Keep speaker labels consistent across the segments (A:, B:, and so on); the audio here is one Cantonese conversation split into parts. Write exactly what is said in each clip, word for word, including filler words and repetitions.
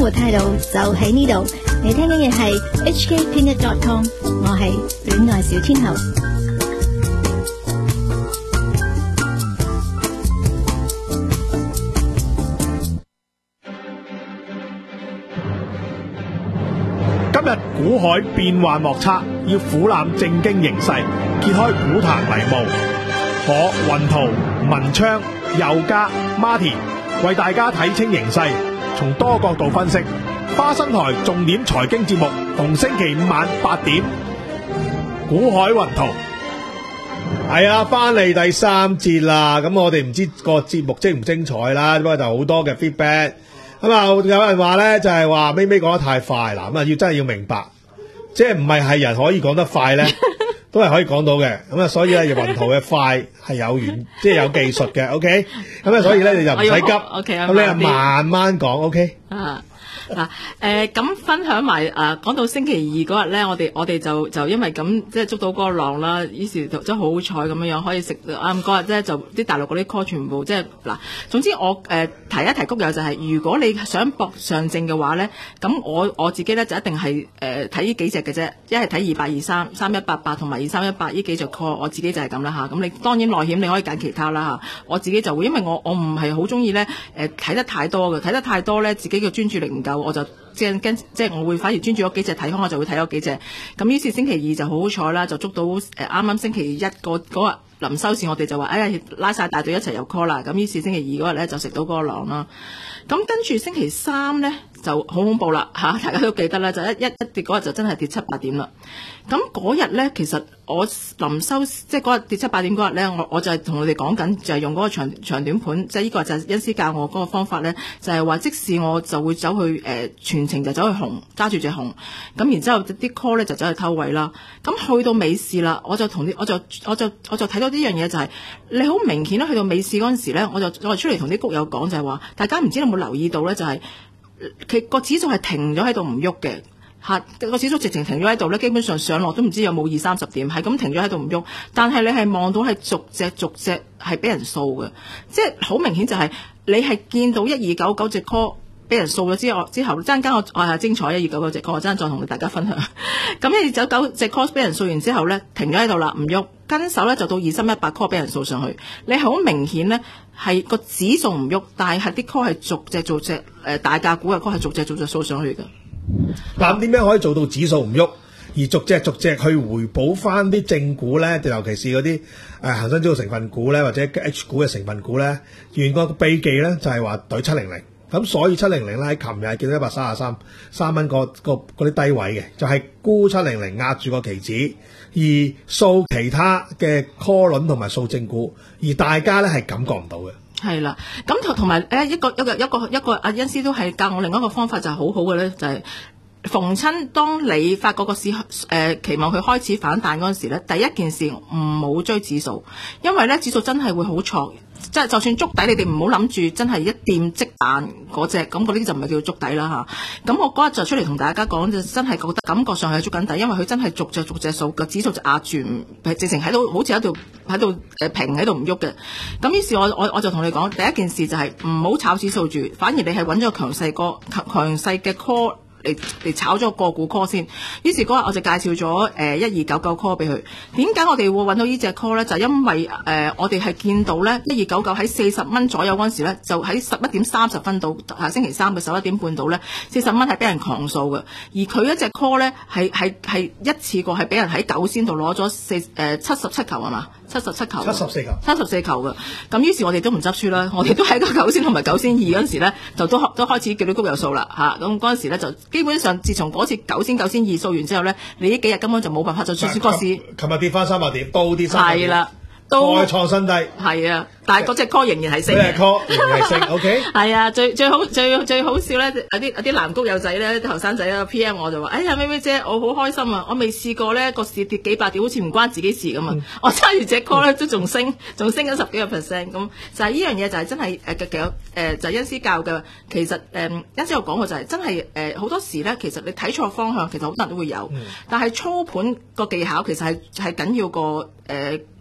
A: 活態度就喺呢度。你聽緊嘅係 H K Ping dot com， 我係戀愛小天后。
B: 今日股海變幻莫測，要俯瞰正經形勢，揭開股壇迷霧。我雲圖、文昌、佑嘉、Martin 為大家睇清形勢，從多角度分析。花生台重點財經節目，逢星期五晚八點。股海雲圖係啊，翻嚟第三節啦。咁我哋唔知個節目精唔精彩啦，不過就好多嘅 feedback。咁啊，有人話咧就係話咪咪講得太快啦，咁啊要真係要明白，即係唔係係人可以講得快咧，都係可以講到嘅。咁啊，所以咧雲圖嘅快係有原，即係有技術嘅。OK，咁啊，所以咧你就唔使急，咁、okay, 你啊慢慢講。OK。啊。
C: 嗱，誒咁分享埋誒講到星期二嗰日咧，我哋我哋就就因為咁即係捉到嗰個浪啦，於是就真係好彩咁樣樣可以食啱嗰日咧，就啲大陸嗰啲 call 全部即係嗱，總之我誒、呃、提一提谷友就係、是，如果你想搏上證嘅話咧，咁我我自己咧就一定係誒睇呢幾隻嘅啫，一係睇二八二三、三一八八同埋二三一八呢幾隻 call， 我自己就係咁啦嚇。咁你當然內險你可以揀其他啦嚇，我自己就會因為我我唔係好中意咧誒睇得太多嘅，睇得太多咧自己嘅專注力唔夠。我就即係跟即係我會反而專注嗰幾隻睇開，我就會睇嗰幾隻。咁於是星期二就好好彩啦，就捉到誒啱啱星期一個嗰日臨收市，我哋就話哎呀拉晒大隊一齊入 call 啦。咁於是星期二嗰日咧就食到嗰個浪啦。咁跟住星期三咧就好恐怖啦嚇，大家都記得啦，就一一一跌嗰日就真係跌七八點啦。咁嗰日咧其實我臨收即係嗰日跌七八點嗰日咧，我我就係同佢哋講緊，就係用嗰個長長短盤，即係呢個就係恩師教我嗰個方法咧，就係、是、話即使我就會走去誒、呃、全程就走去紅揸住隻紅，咁然之後啲 call 咧就走去偷位啦。咁去到尾市啦，我就同啲我就我就我就睇到呢樣嘢就係、是、你好明顯啦，去到尾市嗰陣時咧，我就我就出嚟同啲谷友講就係話，大家唔知有冇留意到咧，就係、是、其個指數係停咗喺度唔喐嘅。嚇個指數直情停咗喺度咧，基本上上落都唔知有冇二三十點，係咁停咗喺度唔喐。但係你係望到係逐隻逐隻係俾人掃嘅，即係好明顯就係你係見到一二九九隻 call 俾人掃咗之後，之後陣間我我係精彩一二九九隻 call，我陣間再同大家分享。咁一二九九隻 call 俾人掃完之後咧，停咗喺度啦，唔喐，跟手咧就到二三一八 call 俾人掃上去。你係好明顯咧係個指數唔喐，但係啲 call 係逐隻逐隻誒大價股嘅 call 係逐隻逐隻掃上去嘅。
B: 嗱，點樣可以做到指數唔喐，而逐隻逐隻去回補翻啲正股咧？尤其是嗰啲誒恒生指數成分股咧，或者 H 股嘅成分股咧，原個秘技咧就係話對七零零。咁所以七零零咧喺琴日係見到一百三十三三蚊個個嗰啲低位嘅，就係、是、沽七零零壓住個期指，而掃其他嘅 call 輪同埋掃正股，而大家咧係感覺唔到嘅。
C: 係啦，咁同同埋誒一個一個一個一個阿恩師都係教我另一個方法，就係好好嘅咧，就係、是、逢親當你發覺個市誒、呃、期望佢開始反彈嗰陣時咧，第一件事唔好追指數，因為咧指數真係會好錯，即係就算捉底，你哋唔好諗住真係一掂即彈嗰隻，咁嗰啲就唔係叫捉底啦嚇。咁我嗰日就出嚟同大家講，就真係覺得感覺上係捉緊底，因為佢真係逐隻逐隻數個指數就壓住，直情喺度好似喺度喺度誒平喺度唔喐嘅。咁於是我我我就同你講，第一件事就係唔好炒指數住，反而你係揾咗個強勢個強勢嘅 call。嚟嚟炒咗個股 call 先，於是嗰日我就介紹咗誒一二九九 call 俾佢。點解我哋會揾到呢隻 call 咧？就係、因為誒、呃、我哋係見到咧一二九九喺四十蚊左右嗰陣時咧，就喺十一點三十分到下星期三嘅十一點半到咧，四十蚊係俾人狂掃嘅。而佢一隻 call 咧係係係一次過係俾人喺九仙度攞咗四誒七十七球係嘛？七十七球，
B: 七十四球，
C: 七十四球嘅。咁於是我哋都唔執輸啦，我哋都喺個九仙同埋九仙二嗰陣時咧，就都都開始叫到谷有數啦嚇。咁嗰陣時咧就基本上，自從嗰次九仙九仙二掃完之後咧，你呢幾日根本就冇辦法再出輸個市。
B: 琴日跌翻三百點，都跌三百點。係啦。都再創新低，
C: 係啊！但係嗰隻 call 仍然係升嘅
B: ，call 仍然係升，OK。
C: 係啊，最最好最最好笑咧，有啲有啲男谷友仔咧，啲後生仔咧 P M 我就話：哎呀，咩咩姐，我好開心啊！我未試過咧個市跌幾百點，好似唔關自己事咁啊！嗯、我揸住隻 call 咧都仲升，仲升咗十幾個 percent 咁。就係呢樣嘢就係真係誒嘅有誒就係恩師教嘅。其實誒恩師有講過就係真係誒好多時咧，其實你睇錯方向，其實好多人都會有。嗯、但係操盤個技巧其實係係緊要過誒。呃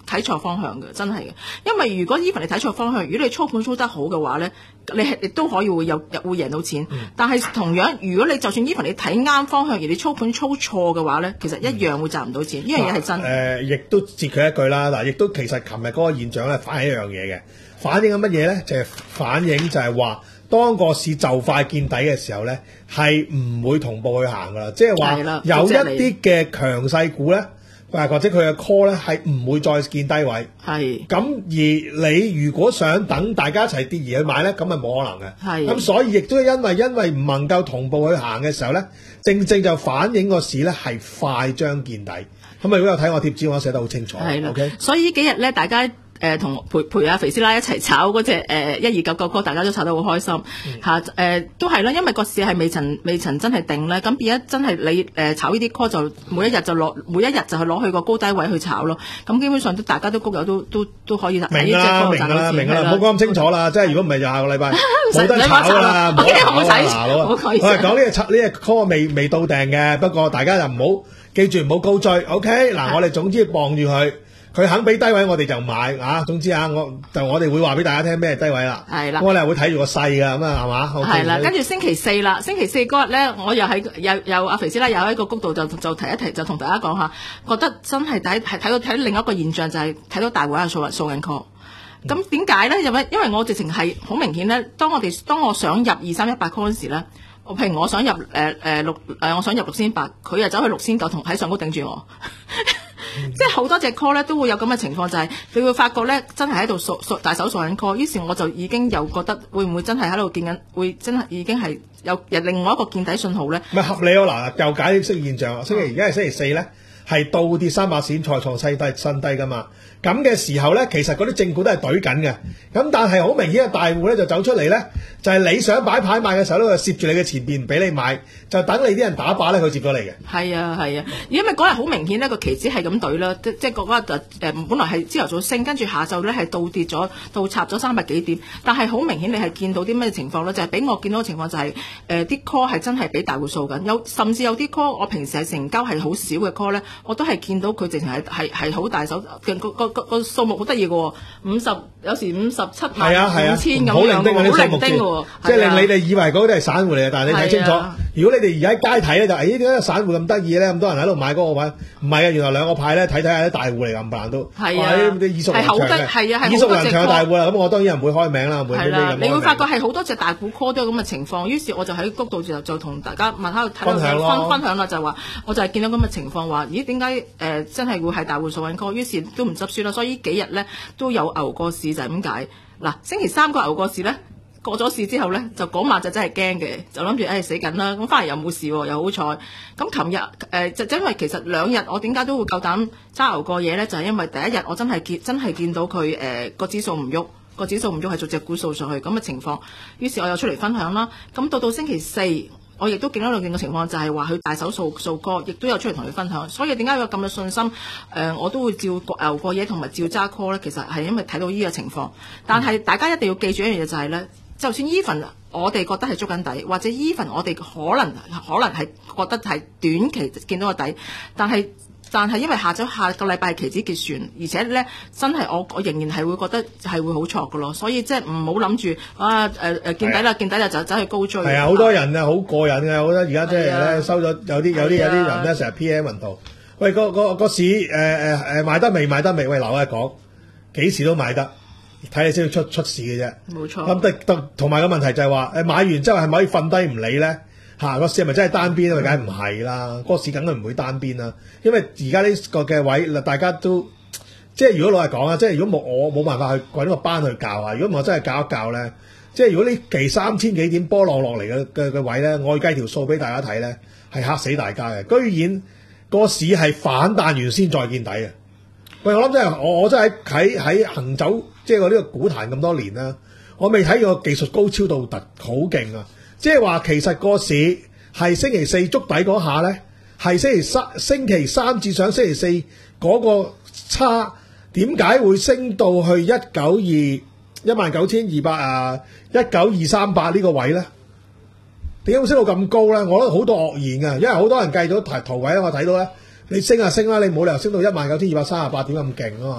C: 睇錯方向嘅，真係嘅。因為如果 even 你睇錯方向，如果你操盤操得好嘅話咧，你係亦都可以會有會贏到錢。嗯、但係同樣，如果你就算 even 你睇啱方向，而你操盤操錯嘅話咧，其實一樣會賺唔到錢。呢、嗯、樣嘢係真。誒、
B: 呃，亦都接佢一句啦。嗱，亦都其實琴日嗰個現象咧，反映一樣嘢嘅，反映緊乜嘢咧？就係、是、反映就係話，當個市就快見底嘅時候咧，係唔會同步去行噶啦。即係話有一啲嘅強勢股咧。或者佢嘅 call 咧係唔會再見低位，係咁而你如果想等大家一齊跌而去買咧，咁咪冇可能嘅。係咁，所以亦都因為因為唔能夠同步去行嘅時候咧，正正就反映個市咧係快將見底。咁啊，如果有睇我貼紙，我寫得好清楚。係啦 ，OK。所以呢幾日咧，大家。誒同、呃、陪陪阿肥師奶一齊炒嗰隻誒一二九九 call，大家都炒得好開心嚇誒、嗯呃，都係啦，因為個市係未曾未曾真係定咧，咁變咗真係你誒、呃、炒呢啲 call 就每一日就攞每一日就係攞去個高低位去炒咯，咁基本上都大家都谷友都都都可以明啦，明啦，明啦，唔好講咁清楚啦，即係如果唔係就下個禮拜冇得炒啦，冇得炒啦，我係講呢隻呢隻 call 未未到訂嘅，不過大家就唔好記住唔好高追 ，OK 嗱，我哋總之傍住佢。佢肯俾低位，我哋就買啊！總之啊，我就我哋會話俾大家聽咩係低位啦。係啦，我哋會睇住個勢㗎，咁啊係嘛？係啦，跟住星期四啦，星期四嗰日咧，我又喺有有阿肥師奶又喺個谷度就就提一提，就同大家講下，覺得真係睇係睇到睇另一個現象就係、是、睇到大戶喺度掃掃緊 call。咁點解咧？因為因為我直情係好明顯咧，當我哋當我想入二三一八 call 嗰時咧，我譬如我想入誒誒六誒，我想入六千八，佢又走去六千九，同喺上高頂住我。嗯、即係好多隻 call 咧都會有咁嘅情況，就係、是、你會發覺咧真係喺度掃掃大手掃緊 call，於是我就已經又覺得會唔會真係喺度見緊，會真係已經係有另外一個見底信號咧？咪合理咯，嗱，又解釋現象。星期而家係星期四咧，係倒跌三百線再創新低新低噶嘛。咁嘅時候咧，其實嗰啲正股都係懟緊嘅。咁但係好明顯嘅大戶咧就走出嚟咧，就係、是、你想擺牌買嘅時候咧，就攝住你嘅前邊唔俾你買，就等你啲人打靶咧，佢接咗你嘅。係啊係啊，因為嗰日好明顯呢個期指係咁懟啦，即即係嗰日誒本來係朝頭早升，跟住下晝咧係倒跌咗，倒插咗三百幾點。但係好明顯你係見到啲咩情況咧？就係、是、俾我見到嘅情況就係誒啲 call 係真係俾大戶掃緊，有甚至有啲 call 我平時係成交係好少嘅 call 咧，我都係見到佢直情係係係好大手嘅個。個個數目好得意嘅喎，五十有時五十七萬五千咁樣，好零丁嘅啲數目先，即係令你哋以為嗰啲係散戶嚟嘅，但係你睇清楚，如果你哋而家喺街睇咧，就誒點解散戶咁得意咧？咁多人喺度買嗰個位，唔係啊，原來兩個派咧睇睇下啲大戶嚟咁辦都，係啊，啲耳熟能詳嘅，係啊，係耳熟能詳嘅大戶啦。咁我當然唔會開名啦，唔會呢啲咁。你會發覺係好多隻大戶 call 都有咁嘅情況，於是我就喺谷度就就同大家問下睇到分分享啦，就話我就係見到咁嘅情況，話咦點解誒真係會係大戶掃緊 call，於是都唔執輸啦。所以幾日咧都有牛過市就係咁解。嗱，星期三個牛過市咧，過咗市之後咧，就嗰晚就真係驚嘅，就諗住誒死緊啦。咁翻嚟又冇事喎，又好彩。咁琴日誒就因為其實兩日我點解都會夠膽揸牛過嘢咧，就係、是、因為第一日我真係見真係見到佢誒個指數唔喐，個指數唔喐係逐隻股掃上去咁嘅情況。於是我又出嚟分享啦。咁到到星期四，我亦都見到兩件嘅情況，就係話佢大手掃掃歌，亦都有出嚟同佢分享。所以點解有咁嘅信心？誒、呃，我都會照牛過嘢同埋照揸 call 咧。其實係因為睇到呢個情況。但係大家一定要記住一樣嘢就係、是、咧，就算 even 我哋覺得係捉緊底，或者 even 我哋可能可能係覺得係短期見到個底，但係。但係因為下週下個禮拜係期指結算，而且咧真係我我仍然係會覺得係會好錯㗎咯，所以即係唔好諗住啊誒誒見底啦見底啦就走去高追。係啊，好多人啊好過癮嘅，我覺得而家即係咧收咗有啲有啲有啲人咧成日 P M 問到，喂個個個市誒誒誒買得未買得未？喂留一講幾時都買得，睇你先要出出市嘅啫。冇錯。咁同同埋個問題就係話誒買完之後係咪可以瞓低唔理咧？嚇個市係咪真係單邊啊？梗係唔係啦，個市梗係唔會單邊啦。因為而家呢個嘅位，大家都即係如果老實講啊，即係如果冇我冇辦法去揾個班去教啊。如果我真係教一教咧，即係如果呢期三千幾點波浪落嚟嘅嘅嘅位咧，我計條數俾大家睇咧，係嚇死大家嘅。居然個市係反彈完先再見底嘅。喂，我諗真係我我真係喺喺行走即係我呢個股壇咁多年啦，我未睇過技術高超到突好勁啊！即係話其實個市係星期四築底嗰下咧，係星期三星期三至上星期四嗰個差，點解會升到去一九二一萬九千二百啊一九二三八呢個位咧？點解會升到咁高咧？我覺得好多愕然嘅，因為好多人計咗圖圖位我睇到咧，你升啊升啦，你冇理由升到一萬九千二百三十八點咁勁啊嘛！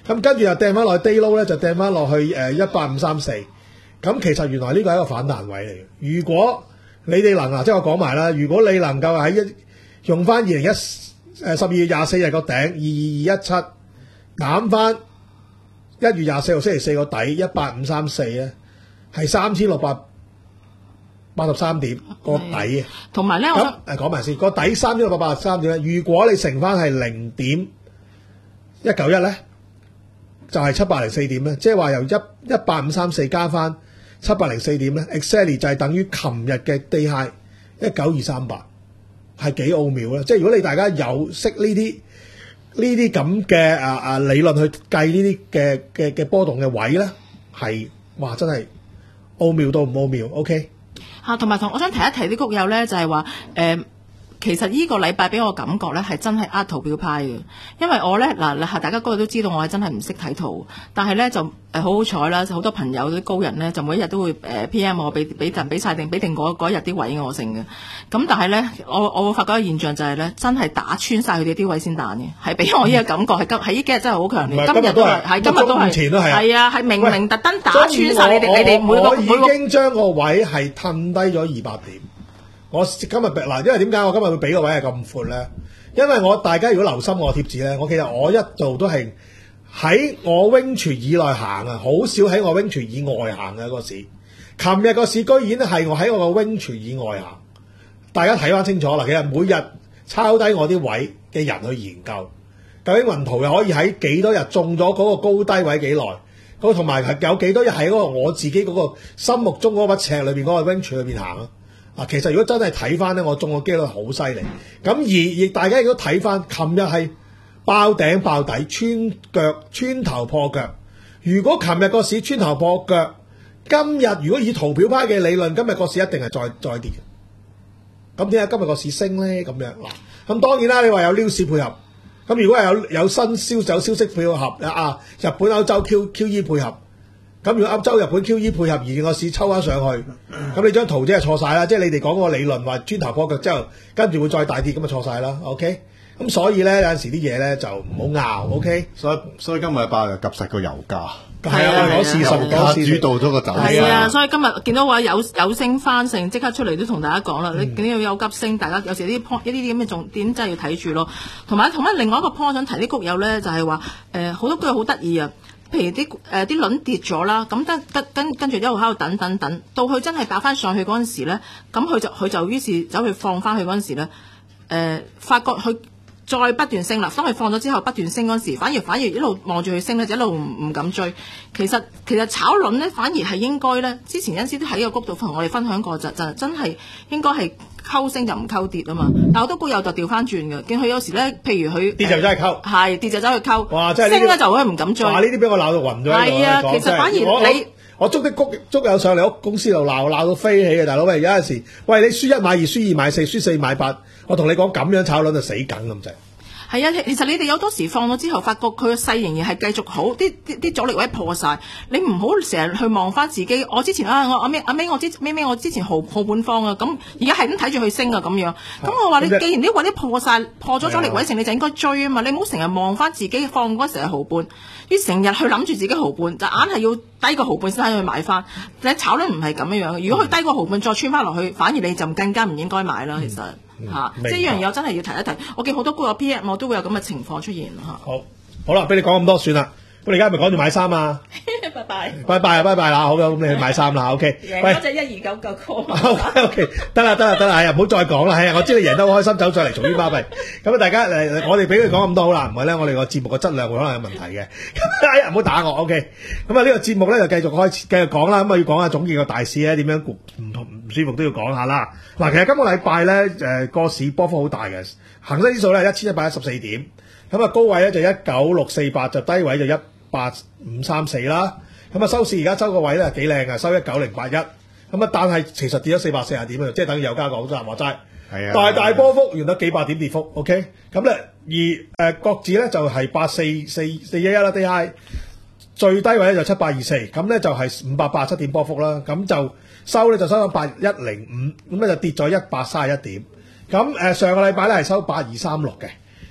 B: 咁跟住又掟翻落去 day low 咧，就掟翻落去誒一八五三四。咁其實原來呢個係一個反彈位嚟嘅。如果你哋能啊，即係我講埋啦，如果你能夠喺一用翻二零一誒十二月廿四日個頂二二二一七減翻一月廿四號星期四個底一八五三四咧，係三千六百八十三點個底。
C: 同埋咧，我
B: 咁誒講埋先，個底三千六百八十三點咧，如果你乘翻係零點一九一咧，就係七百零四點咧，即係話由一一八五三四加翻七百零四點咧 ，exactly 就係等於琴日嘅 day high 一九二三八，係幾奧妙咧！即係如果你大家有識呢啲呢啲咁嘅啊啊理論去計呢啲嘅嘅嘅波動嘅位咧，係哇真係奧妙到唔奧妙 ，OK？
C: 嚇，同埋同我想提一提啲谷友咧，就係話誒。其實呢個禮拜俾我感覺咧係真係呃圖表派嘅，因為我咧嗱，大家嗰日都知道我係真係唔識睇圖，但係咧就誒好好彩啦，好多朋友啲高人咧就每一日都會誒 P M 我，俾俾陣俾曬定俾定嗰嗰日啲位我性嘅。咁但係咧，我我會發覺個現象就係咧，真係打穿晒佢哋啲位先彈嘅，係俾我呢個感覺係今係呢幾日真係好強烈。今日都係係今日都係係啊，係明明特登打穿晒你哋你哋每個每個。
B: 我已經將個位係褪低咗二百點。我今日嗱，因為點解我今日會俾個位係咁闊咧？因為我大家如果留心我貼紙咧，我其實我一度都係喺我 range 以內行啊，好少喺我 range 以外行嘅個市。琴日個市居然係我喺我個 range 以外行，大家睇翻清楚啦。其實每日抄低我啲位嘅人去研究，究竟雲圖又可以喺幾多日中咗嗰個高低位幾耐？嗰同埋係有幾多日喺嗰個我自己嗰個心目中嗰把尺裏邊嗰個 range 裏邊行啊？啊，其實如果真係睇翻咧，我中個機率好犀利。咁而亦大家如果睇翻，琴日係爆頂爆底，穿腳穿頭破腳。如果琴日個市穿頭破腳，今日如果以圖表派嘅理論，今日個市一定係再再跌嘅。咁點解今日個市升咧？咁樣嗱，咁當然啦，你話有 news 配合，咁如果係有有新消有消息配合啊，日本歐洲 Q QE 配合。咁如果歐洲日本 Q E 配合而個市抽翻上去，咁你張圖即係錯晒啦！即係你哋講嗰個理論話磚頭破腳之後，跟住會再大跌，咁就錯晒啦。OK，咁所以咧有陣時啲嘢咧就唔好拗。OK，
D: 所以所以今日禮拜就及實個油價，
B: 係啊，攞事實講事實
D: 主導咗個走勢。
C: 係啊，所以今日見到話有有升翻成，即刻出嚟都同大家講啦。你見到有急升，大家有時啲 point 一啲啲咁嘅重點真係要睇住咯。同埋同埋另外一個 point 想提啲谷友咧，就係話誒好多谷友好得意啊。譬如啲誒啲輪跌咗啦，咁跟跟跟跟住一路喺度等等等，到佢真係打翻上去嗰陣時咧，咁佢就佢就於是走去放翻去嗰陣時咧，誒、呃、發覺佢再不斷升啦。當佢放咗之後不斷升嗰陣時，反而反而一路望住佢升咧，就一路唔唔敢追。其實其實炒輪咧，反而係應該咧，之前有陣時都喺個谷度同我哋分享過，就就真係應該係溝升就唔溝跌啊嘛。但好多谷友就調翻轉嘅，見佢有時咧，譬如佢
B: 跌就真係溝，
C: 係跌就走去溝，
B: 哇！真係
C: 升咧就會唔敢追。
B: 哇！呢啲俾我鬧到暈咗。
C: 係啊，其實反而你
B: 我，我捉啲谷捉友上嚟屋公司度鬧鬧到飛起嘅大佬，喂！有陣時，喂你輸一買二，輸二買四，輸四買八，我同你講咁樣炒輪就死梗咁滯。
C: 係啊，其實你哋有多時放咗之後，發覺佢嘅勢仍然係繼續好，啲啲啲阻力位破晒。你唔好成日去望翻自己。我之前啊，我阿咩阿咩，我之咩咩，我之前毫毫本放啊，咁而家係咁睇住佢升啊咁樣。咁我話你，既然啲位啲破晒，破咗阻力位成，你就應該追啊嘛。你唔好成日望翻自己放嗰時係毫半，於成日去諗住自己毫半，就硬係要低過毫半先去買翻。你炒咧唔係咁樣樣。如果佢低過毫半再穿翻落去，反而你就更加唔應該買啦。其實。嚇、啊，即係呢樣嘢我真係要提一提。我見好多股有 P M， 我都會有咁嘅情況出現嚇。
B: 好，好啦，俾你講咁多算啦。咁你而家係咪講住買衫啊？
C: 拜拜，
B: 拜拜啊，拜拜啦，好嘅，咁你去買衫啦 ，OK。
C: 贏嗰隻一二九九 call。
B: OK OK，得啦得啦得啦，係啊，唔好再講啦，係啊，我知你贏得好開心，走上嚟嘈於巴閉。咁啊，大家誒，我哋俾佢講咁多好啦，唔係咧，我哋個節目嘅質量會可能有問題嘅。哎呀，唔好打我 ，OK。咁啊，呢個節目咧就繼續開始繼續講啦。咁啊，要講下總結個大市咧點樣唔同唔舒服都要講下啦。嗱，其實今個禮拜咧誒個市波幅好大嘅，恒生指數咧一千一百一十四點，咁啊高位咧就一九六四八，就低位就一八五三四啦。咁啊收市而家收個位咧幾靚啊，收一九零八一。咁啊，但係其實跌咗四百四十點啊，即係等於有加講真話齋。係啊，大大波幅，原來幾百點跌幅 ，OK。咁咧而誒國指咧就係八四四四一一啦 ，day high。最低位咧就七百二四，咁咧就係五百八十七點波幅啦。咁就收咧就收咗八一零五，咁咧就跌咗一百三十一點。咁誒上個禮拜咧係收八二三六嘅。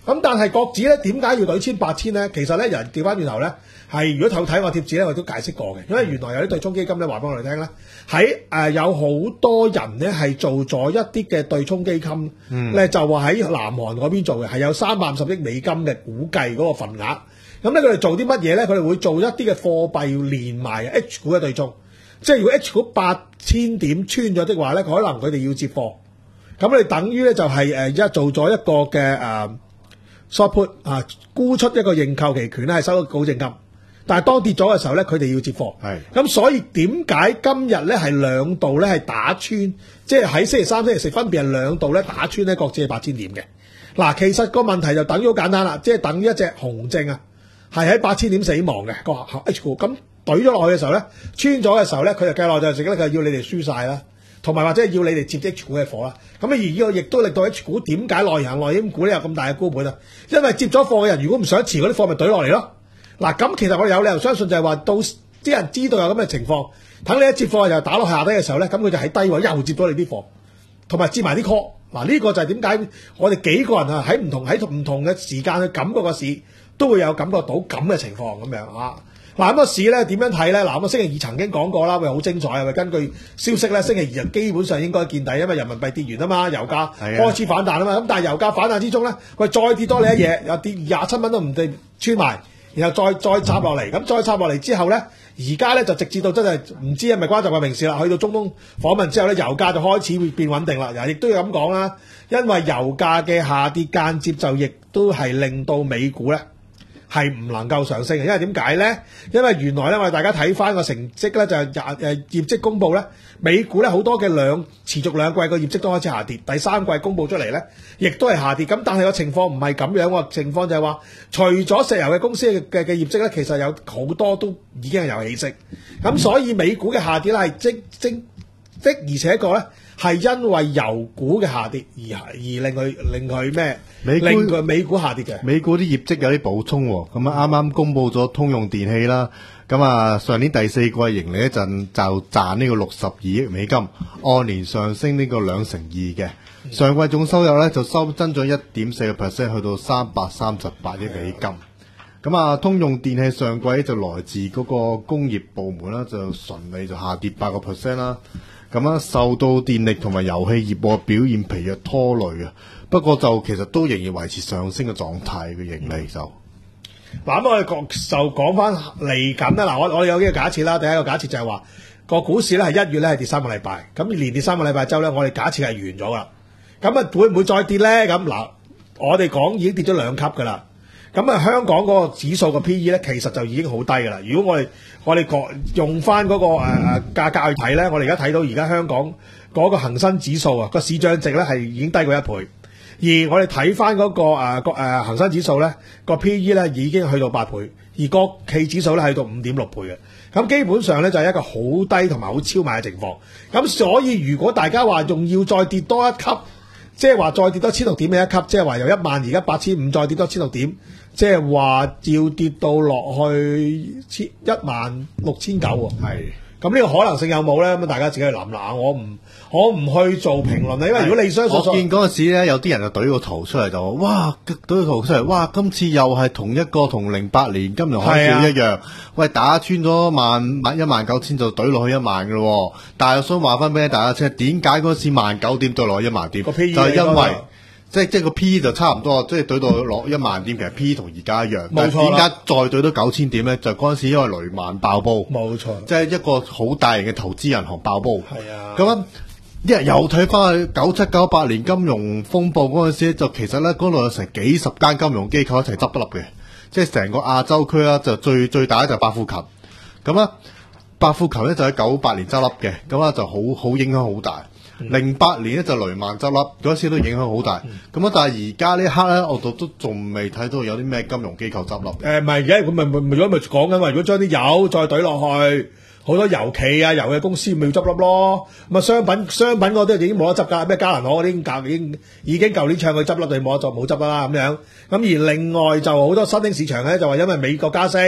B: 咁但係國指咧點解要對穿八千咧？其實咧人調翻轉頭咧，係如果睇睇我貼紙咧，我都解釋過嘅。因為原來有啲對沖基金咧話俾我哋聽咧，喺誒、呃、有好多人咧係做咗一啲嘅對沖基金咧，嗯、就話喺南韓嗰邊做嘅，係有三百五十億美金嘅估計嗰個份額。咁咧佢哋做啲乜嘢咧？佢哋會做一啲嘅貨幣連埋 H 股嘅對沖，即係如果 H 股八千點穿咗的話咧，可能佢哋要接貨。咁你等於咧就係誒一做咗一個嘅誒。呃 short put 啊，沽出一個認購期權咧，係收到保證金，但係當跌咗嘅時候咧，佢哋要接貨。係咁，所以點解今日咧係兩度咧係打穿，即係喺星期三、星期四分別係兩度咧打穿咧，各自係八千點嘅。嗱，其實個問題就等於好簡單啦，即係等於一隻熊證啊，係喺八千點死亡嘅個 H 股，咁懟咗落去嘅時候咧，穿咗嘅時候咧，佢就計落就係咧，佢要你哋輸晒啦。同埋或者係要你哋接 H 股嘅貨啦，咁而呢個亦都令到 H 股點解內行內險股咧有咁大嘅沽盤啊？因為接咗貨嘅人如果唔想持嗰啲貨，咪懟落嚟咯。嗱，咁其實我哋有理由相信就係話，到啲人知道有咁嘅情況，等你一接貨又打落下低嘅時候咧，咁佢就喺低位又接咗你啲貨，同埋接埋啲 call。嗱，呢個就係點解我哋幾個人啊喺唔同喺唔同嘅時間去感覺個市，都會有感覺到咁嘅情況咁樣啊。嗱，咁個市咧點樣睇咧？嗱，咁星期二曾經講過啦，會好精彩啊！根據消息咧，星期二就基本上應該見底，因為人民幣跌完啊嘛，油價開始反彈啊嘛。咁但係油價反彈之中咧，喂再跌多你一嘢，又跌廿七蚊都唔跌穿埋，然後再再插落嚟，咁再插落嚟之後咧，而家咧就直至到真係唔知係咪關習近平事啦。去到中東訪問之後咧，油價就開始會變穩定啦。嗱，亦都要咁講啦，因為油價嘅下跌間接就亦都係令到美股咧係唔能夠上升嘅，因為點解咧？因為原來咧，我哋大家睇翻個成績咧，就係誒誒業績公佈咧，美股咧好多嘅兩持續兩季個業績都開始下跌，第三季公佈出嚟咧，亦都係下跌。咁但係個情況唔係咁樣喎，情況就係話，除咗石油嘅公司嘅嘅嘅業績咧，其實有好多都已經係有起色。咁所以美股嘅下跌咧係即即的而且確咧。係因為油股嘅下跌而而令佢令佢咩？令佢美股下跌嘅。
D: 美股啲業績有啲補充喎，咁啊啱啱公佈咗通用電氣啦，咁啊上年第四季盈利一陣就賺呢個六十二億美金，按年上升呢個兩成二嘅。上季總收入咧就收增咗一點四個 percent，去到三百三十八億美金。咁啊，通用電氣上季就來自嗰個工業部門啦，就純利就下跌八個 percent 啦。咁啊，受到電力同埋油氣業務表現疲弱拖累啊。不過就其實都仍然維持上升嘅狀態嘅盈利就。
B: 嗱，咁我哋講就講翻嚟緊啦。嗱，我我哋有幾個假設啦。第一個假設就係話個股市咧係一月咧係跌三個禮拜，咁連跌三個禮拜之後咧，我哋假設係完咗噶啦。咁啊，會唔會再跌咧？咁嗱，我哋講已經跌咗兩級噶啦。咁啊，香港嗰個指數個 P E 咧，其實就已經好低噶啦。如果我哋我哋用翻嗰、那個誒誒價格去睇咧，我哋而家睇到而家香港嗰個恒生指數啊，個市漲值咧係已經低過一倍。而我哋睇翻嗰個誒個誒恒生指數咧個 P E 咧已經去到八倍，而國企指數咧去到五點六倍嘅。咁基本上咧就係一個好低同埋好超賣嘅情況。咁所以如果大家話仲要再跌多一級，即係話再跌多千六點嘅一級，即係話由一萬而家八千五再跌多千六點。即係話要跌到落去千一萬六千九喎，係咁呢個可能性有冇咧？咁大家自己去諗啦。我唔我唔去做評論啦，因為如果你相信，
D: 我見嗰陣時咧，有啲人就懟個圖出嚟就話，哇，懟個圖出嚟，哇，今次又係同一個同零八年金融海嘯一樣，啊、喂，打穿咗萬萬一萬九千就懟落去一萬嘅咯。但係我想話翻俾大家聽，點解嗰陣時萬九點懟落去一萬點？就係因為。即係即係個 P 就差唔多，即係懟到落一萬點，其實 P 同而家一樣。冇錯啦。點解再懟到九千點咧？就嗰陣時因為雷曼爆煲。冇錯。即係一個好大型嘅投資銀行爆煲。係啊。咁樣啲人又睇翻去九七九八年金融風暴嗰陣時，就其實咧嗰度有成幾十間金融機構一齊執笠嘅，即係成個亞洲區啦，就最最大就係百富勤。咁啊，百富勤咧就喺九八年執笠嘅，咁啊就好好影響好大。零八、嗯、年咧就雷曼執笠，嗰時都影響好大。咁啊、嗯，但係而家呢一刻咧，我度都仲未睇到有啲咩金融機構執笠。誒，唔係嘅，咁咪咪如果咪講緊話，如果將啲油再懟落去，好多油企啊、油嘅公司咪要執笠咯。咁啊，商品商品嗰啲已經冇得執㗎，咩嘉能可嗰啲舊已經已經舊年唱佢執笠，就冇得就冇執啦咁樣。咁而另外就好多新興市場咧，就話因為美國加息。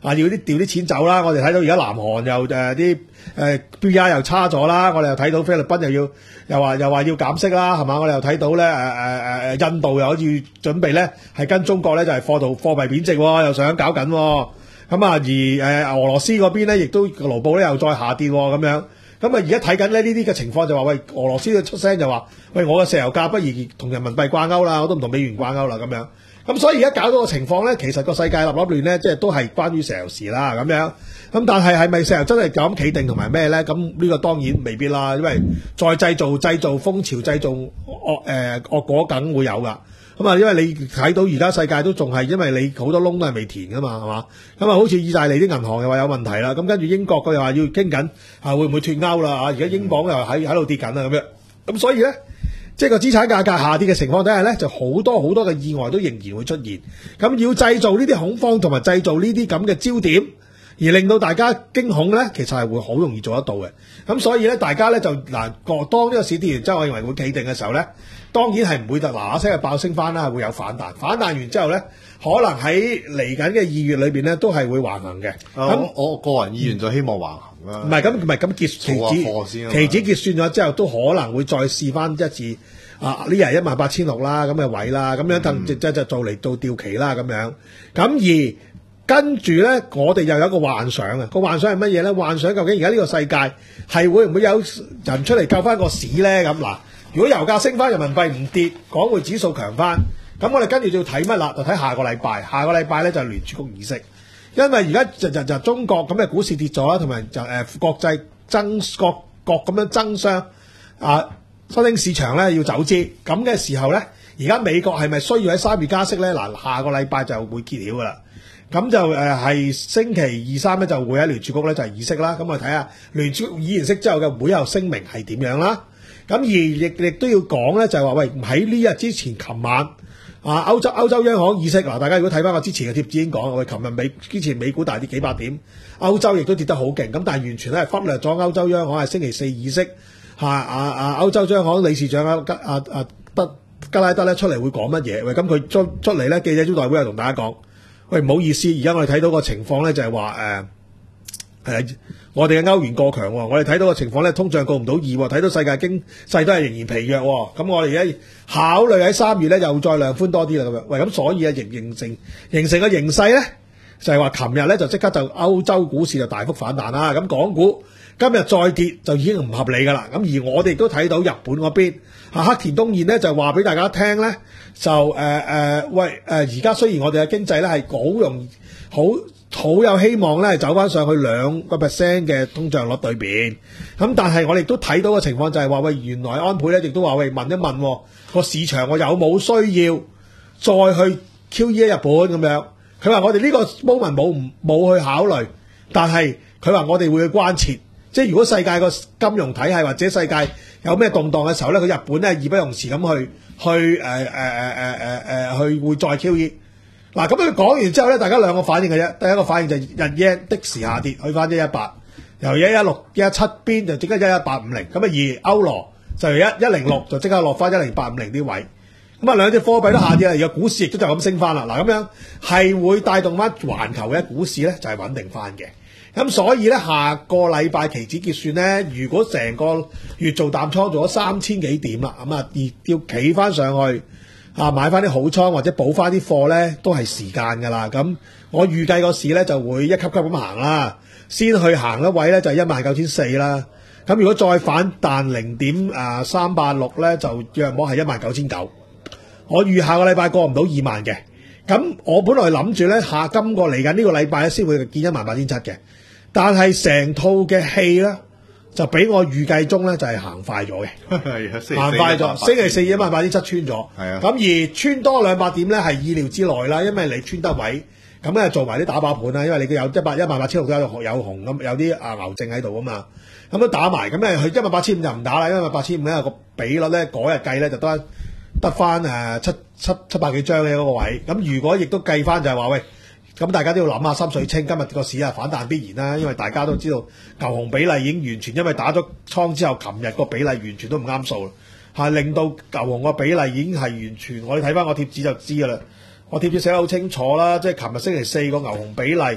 B: 啊要啲調啲錢走啦。我哋睇到而家南韓又誒啲誒 B R 又差咗啦，我哋又睇到菲律賓又要又話又話要減息啦，係嘛？我哋又睇到咧誒誒誒印度又好似準備咧係跟中國咧就係貨幣貨幣貶值喎，又想搞緊喎。咁啊而誒、呃、俄羅斯嗰邊咧亦都盧布咧又再下跌喎咁樣。咁啊而家睇緊咧呢啲嘅情況就話喂，俄羅斯都出聲就話喂，我嘅石油價不如同人民幣掛鈎啦，我都唔同美元掛鈎啦咁樣。咁所以而家搞到個情況咧，其實個世界立立亂咧，即係都係關於石油事啦咁樣。咁但係係咪石油真係咁企定同埋咩咧？咁呢個當然未必啦，因為再製造製造風潮、製造惡誒惡果梗會有噶。咁啊，因為你睇到而家世界都仲係因為你好多窿都係未填噶嘛，係嘛？咁啊，好似意大利啲銀行又話有問題啦，咁跟住英國佢又話要傾緊啊，會唔會脫歐啦？啊，而家英鎊又喺喺度跌緊啦咁樣。咁所以咧。即係個資產價格下跌嘅情況底下咧，就好多好多嘅意外都仍然會出現。咁要製造呢啲恐慌同埋製造呢啲咁嘅焦點，而令到大家驚恐咧，其實係會好容易做得到嘅。咁所以咧，大家咧就嗱，當呢個市跌完之後，我認為會企定嘅時候咧，當然係唔會就嗱嗱聲嘅爆升翻啦，會有反彈。反彈完之後咧，可能喺嚟緊嘅二月裏邊咧，都係會橫行嘅。咁、
D: 哦、我個人意願就希望橫行啦。
B: 唔係咁，唔係咁結期指期指結算咗之後，都可能會再試翻一次啊！呢日一萬八千六啦，咁嘅位啦，咁樣等即即就做嚟做調期啦，咁樣。咁而跟住咧，我哋又有一個幻想啊！個幻想係乜嘢咧？幻想究竟而家呢個世界係會唔會有人出嚟救翻個市咧？咁嗱，如果油價升翻，人民幣唔跌，港匯指數強翻，咁我哋跟住就要睇乜啦？就睇下個禮拜，下個禮拜咧就係聯儲局議息。因為而家就就就中國咁嘅股市跌咗啦，同埋就誒、呃、國際爭各各咁樣爭相啊，新興市場咧要走資，咁嘅時候咧，而家美國係咪需要喺三月加息咧？嗱，下個禮拜就會揭曉噶啦，咁就誒係、呃、星期二三咧就會喺聯儲局咧就係、是、議息啦，咁我睇下聯儲局議完息之後嘅會後聲明係點樣啦，咁而亦亦都要講咧就係話喂，喺呢日之前，琴晚。啊！歐洲歐洲央行議息嗱，大家如果睇翻我之前嘅貼紙已經講，我哋琴日美之前美股大跌幾百點，歐洲亦都跌得好勁，咁但係完全咧係忽略咗歐洲央行係星期四議息，嚇啊啊歐洲央行理事長啊吉啊啊德吉拉德咧出嚟會講乜嘢？喂，咁佢出出嚟咧記者招待會又同大家講，喂唔好意思，而家我哋睇到個情況咧就係話誒。係、呃，我哋嘅歐元過強喎，我哋睇到嘅情況咧，通脹告唔到二喎，睇到世界經濟都係仍然疲弱喎，咁我哋而家考慮喺三月咧又再量寬多啲啦咁樣，喂，咁所以啊形形成形成嘅形勢咧，就係話琴日咧就即刻就歐洲股市就大幅反彈啦，咁港股今日再跌就已經唔合理噶啦，咁而我哋亦都睇到日本嗰邊啊黑田東彥咧就話俾大家聽咧，就誒誒、呃呃、喂誒而家雖然我哋嘅經濟咧係好容易好。好有希望咧，走翻上去兩個 percent 嘅通脹率對邊。咁但係我哋都睇到嘅情況就係話，喂，原來安倍咧亦都話，喂，問一問個、哦、市場，我有冇需要再去 Q E 日本咁樣？佢話我哋呢個 moment 冇冇去考慮，但係佢話我哋會去關切。即係如果世界個金融體系或者世界有咩動盪嘅時候咧，佢日本咧義不容辭咁去去誒誒誒誒誒誒去會再 Q E。嗱，咁佢講完之後咧，大家兩個反應嘅啫。第一個反應就係日圓的時下跌，去翻一一八，由一一六一一七邊就即刻一一八五零。咁啊，而歐羅就由一一零六就即刻落翻一零八五零啲位。咁啊，兩隻貨幣都下跌啦，而家股市亦都就咁升翻啦。嗱，咁樣係會帶動翻環球嘅股市咧，就係穩定翻嘅。咁所以咧，下個禮拜期指結算咧，如果成個月做淡倉做咗三千幾點啦，咁啊，而要企翻上去。啊，買翻啲好倉或者補翻啲貨咧，都係時間㗎啦。咁我預計個市咧就會一級級咁行啦。先去行一位咧就係一萬九千四啦。咁如果再反彈零點啊三八六咧，就約莫係一萬九千九。我預下個禮拜過唔到二萬嘅。咁我本來諗住咧下今個嚟緊呢個禮拜咧先會見一萬八千七嘅。但係成套嘅戲咧就比我預計中咧就係行快咗嘅，行快咗。星期四一萬八千七穿咗，咁而穿多兩百點咧係意料之內啦，因為你穿得位，咁咧做埋啲打靶盤啦，因為你有一百一萬八千六都有有紅咁，有啲啊牛證喺度啊嘛，咁都打埋，咁咧佢一萬八千五就唔打啦，因為八千五咧個比率咧嗰日計咧就得得翻誒七七七百幾張嘅嗰個位，咁如果亦都計翻就係話喂。咁大家都要諗下，深水清今日個市啊反彈必然啦，因為大家都知道牛熊比例已經完全因為打咗倉之後，琴日個比例完全都唔啱數啦，係令到牛熊個比例已經係完全，我哋睇翻個貼紙就知噶啦，我貼紙寫得好清楚啦，即係琴日星期四個牛熊比例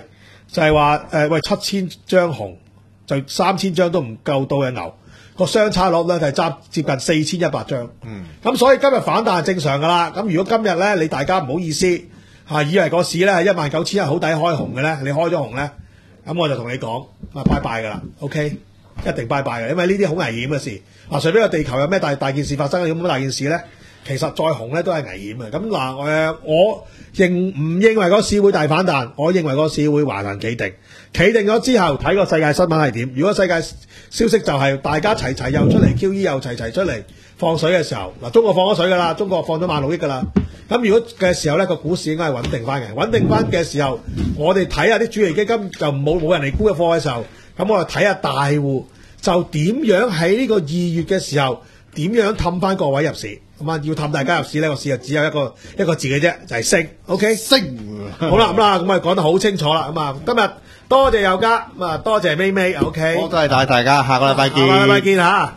B: 就係話誒喂七千張紅就三千張都唔夠到嘅牛，個相差率咧就係爭接近四千一百張。
D: 嗯，
B: 咁所以今日反彈係正常噶啦。咁如果今日咧你大家唔好意思嚇、啊，以為個市咧係一萬九千一好抵開紅嘅咧，你開咗紅咧，咁我就同你講啊，拜拜噶啦 ，OK， 一定拜拜嘅，因為呢啲好危險嘅事。嗱、啊，除非個地球有咩大大件事發生，有冇大件事咧？其實再紅咧都係危險嘅。咁嗱，誒、呃，我認唔認為個市會大反彈？我認為個市會橫行企定。企定咗之後，睇個世界新聞係點。如果世界消息就係大家齊齊又出嚟 Q E 又齊齊出嚟放水嘅時候，嗱，中國放咗水㗎啦，中國放咗萬六億㗎啦。咁如果嘅時候咧，個股市應該係穩定翻嘅。穩定翻嘅時候，我哋睇下啲主力基金就冇冇人嚟沽嘅貨嘅時候，咁我哋睇下大戶就點樣喺呢個二月嘅時候點樣氹翻各位入市。咁啊，要氹大家入市呢個市就只有一個一個字嘅啫，就係、是、升。OK， 升。好啦，咁啦，咁我哋講得好清楚啦。咁啊，今日多謝佑嘉，咁啊多謝咪咪。OK，
D: 多謝大大家，下個禮拜見。
B: 下個禮拜見嚇。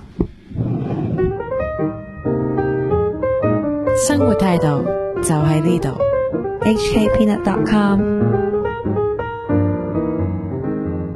E: 生活態度就喺呢度。
A: H K Peanut dot com